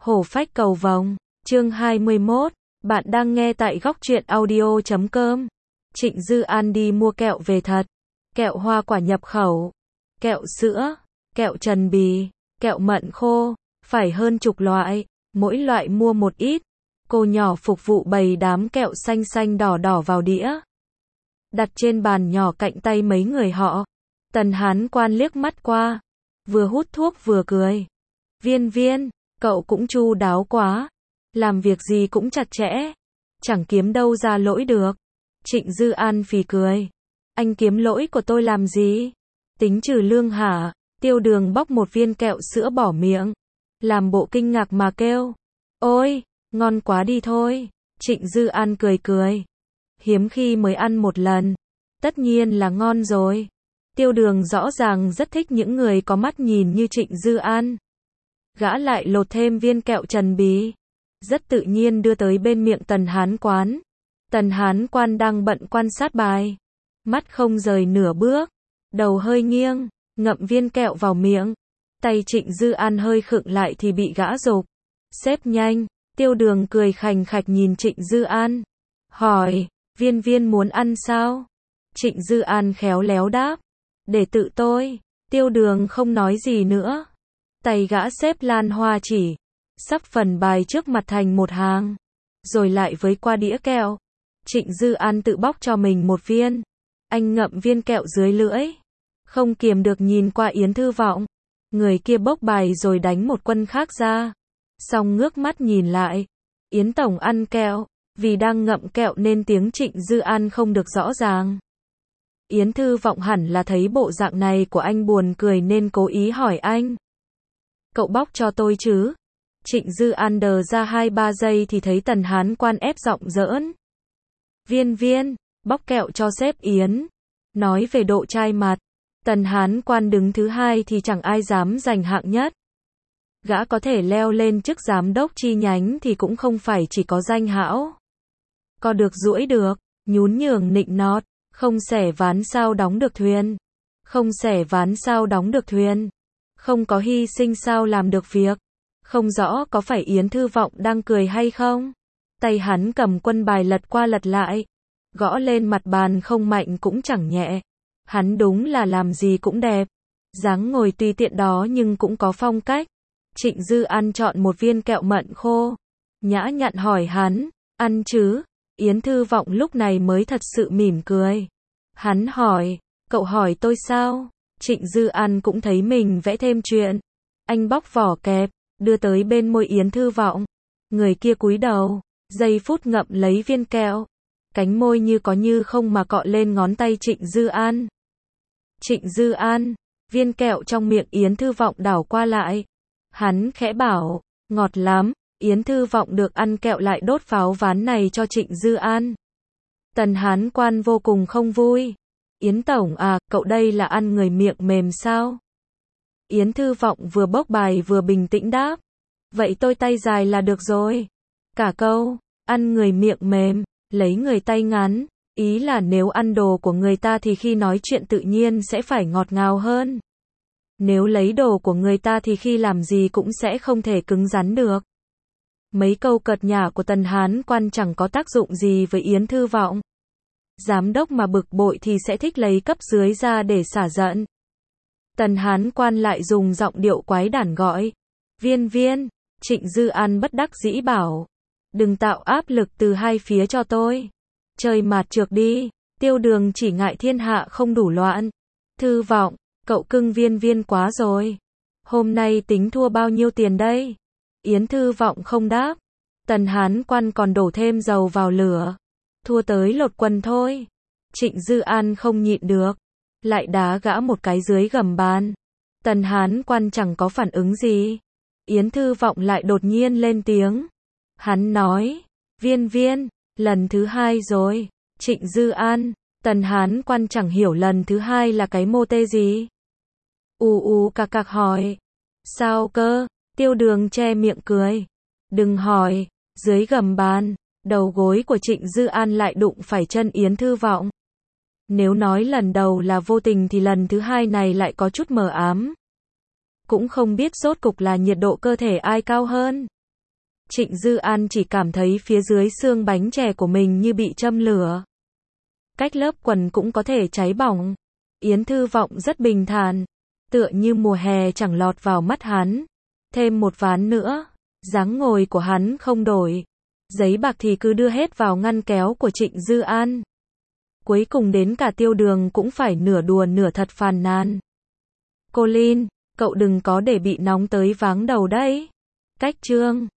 Hổ phách cầu vồng, chương 21, bạn đang nghe tại góc truyện audio.com. Trịnh Dư An đi mua kẹo về thật. Kẹo hoa quả nhập khẩu, kẹo sữa, kẹo trần bì, kẹo mận khô, phải hơn chục loại, mỗi loại mua một ít. Cô nhỏ phục vụ bày đám kẹo xanh xanh đỏ đỏ vào đĩa, đặt trên bàn nhỏ cạnh tay mấy người họ. Tần Hán Quan liếc mắt qua, vừa hút thuốc vừa cười. Viên Viên, cậu cũng chu đáo quá, làm việc gì cũng chặt chẽ, chẳng kiếm đâu ra lỗi được. Trịnh Dư An phì cười. Anh kiếm lỗi của tôi làm gì? Tính trừ lương hả? Tiêu Đường bóc một viên kẹo sữa bỏ miệng, làm bộ kinh ngạc mà kêu. Ôi, ngon quá đi thôi. Trịnh Dư An cười cười. Hiếm khi mới ăn một lần, tất nhiên là ngon rồi. Tiêu Đường rõ ràng rất thích những người có mắt nhìn như Trịnh Dư An. Gã lại lột thêm viên kẹo trần bì, rất tự nhiên đưa tới bên miệng Tần Hán Quán. Tần Hán Quan đang bận quan sát bài, mắt không rời nửa bước, đầu hơi nghiêng, ngậm viên kẹo vào miệng. Tay Trịnh Dư An hơi khựng lại thì bị gã giục. Xếp nhanh. Tiêu Đường cười khành khạch nhìn Trịnh Dư An, hỏi, Viên Viên muốn ăn sao? Trịnh Dư An khéo léo đáp, để tự tôi. Tiêu Đường không nói gì nữa. Tay gã xếp lan hoa chỉ, sắp phần bài trước mặt thành một hàng, rồi lại với qua đĩa kẹo. Trịnh Dư An tự bóc cho mình một viên. Anh ngậm viên kẹo dưới lưỡi, không kiềm được nhìn qua Yến Thư Vọng. Người kia bốc bài rồi đánh một quân khác ra, xong ngước mắt nhìn lại. Yến Tổng ăn kẹo, vì đang ngậm kẹo nên tiếng Trịnh Dư An không được rõ ràng. Yến Thư Vọng hẳn là thấy bộ dạng này của anh buồn cười nên cố ý hỏi anh. Cậu bóc cho tôi chứ? Trịnh Dư An đờ ra 2-3 giây thì thấy Tần Hán Quan ép giọng giỡn. Viên Viên, bóc kẹo cho sếp Yến. Nói về độ trai mặt, Tần Hán Quan đứng thứ hai thì chẳng ai dám giành hạng nhất. Gã có thể leo lên chức giám đốc chi nhánh thì cũng không phải chỉ có danh hão. Có được duỗi được, nhún nhường nịnh nọt, không xẻ ván sao đóng được thuyền. Không xẻ ván sao đóng được thuyền. Không có hy sinh sao làm được việc. Không rõ có phải Yến Thư Vọng đang cười hay không? Tay hắn cầm quân bài lật qua lật lại, gõ lên mặt bàn không mạnh cũng chẳng nhẹ. Hắn đúng là làm gì cũng đẹp. Dáng ngồi tùy tiện đó nhưng cũng có phong cách. Trịnh Dư An chọn một viên kẹo mận khô, nhã nhặn hỏi hắn, ăn chứ? Yến Thư Vọng lúc này mới thật sự mỉm cười. Hắn hỏi, cậu hỏi tôi sao? Trịnh Dư An cũng thấy mình vẽ thêm chuyện. Anh bóc vỏ kẹp, đưa tới bên môi Yến Thư Vọng. Người kia cúi đầu, giây phút ngậm lấy viên kẹo. Cánh môi như có như không mà cọ lên ngón tay Trịnh Dư An. Trịnh Dư An, viên kẹo trong miệng Yến Thư Vọng đảo qua lại. Hắn khẽ bảo, ngọt lắm. Yến Thư Vọng được ăn kẹo lại đốt pháo ván này cho Trịnh Dư An. Tần Hán Quan vô cùng không vui. Yến Tổng à, cậu đây là ăn người miệng mềm sao? Yến Thư Vọng vừa bốc bài vừa bình tĩnh đáp. Vậy tôi tay dài là được rồi. Cả câu, ăn người miệng mềm, lấy người tay ngắn. Ý là nếu ăn đồ của người ta thì khi nói chuyện tự nhiên sẽ phải ngọt ngào hơn. Nếu lấy đồ của người ta thì khi làm gì cũng sẽ không thể cứng rắn được. Mấy câu cợt nhả của Tần Hán Quan chẳng có tác dụng gì với Yến Thư Vọng. Giám đốc mà bực bội thì sẽ thích lấy cấp dưới ra để xả giận. Tần Hán Quan lại dùng giọng điệu quái đản gọi. Viên Viên, Trịnh Dư An bất đắc dĩ bảo. Đừng tạo áp lực từ hai phía cho tôi. Chơi mạt trược đi. Tiêu Đường chỉ ngại thiên hạ không đủ loạn. Thư Vọng, cậu cưng Viên Viên quá rồi. Hôm nay tính thua bao nhiêu tiền đây? Yến Thư Vọng không đáp. Tần Hán Quan còn đổ thêm dầu vào lửa. Thua tới lột quần thôi. Trịnh Dư An không nhịn được, lại đá gã một cái dưới gầm bàn. Tần Hán Quan chẳng có phản ứng gì. Yến Thư Vọng lại đột nhiên lên tiếng. Hắn nói, Viên Viên, lần thứ hai rồi. Trịnh Dư An, Tần Hán Quan chẳng hiểu lần thứ hai là cái mô tê gì. Cạc cạc hỏi. Sao cơ? Tiêu Đường che miệng cười. Đừng hỏi. Dưới gầm bàn, đầu gối của Trịnh Dư An lại đụng phải chân Yến Thư Vọng. Nếu nói lần đầu là vô tình thì lần thứ hai này lại có chút mờ ám. Cũng không biết rốt cục là nhiệt độ cơ thể ai cao hơn. Trịnh Dư An chỉ cảm thấy phía dưới xương bánh chè của mình như bị châm lửa. Cách lớp quần cũng có thể cháy bỏng. Yến Thư Vọng rất bình thản, tựa như mùa hè chẳng lọt vào mắt hắn. Thêm một ván nữa, dáng ngồi của hắn không đổi. Giấy bạc thì cứ đưa hết vào ngăn kéo của Trịnh Dư An. Cuối cùng đến cả Tiêu Đường cũng phải nửa đùa nửa thật phàn nàn. Cô Lin, cậu đừng có để bị nóng tới váng đầu đấy. Cách chương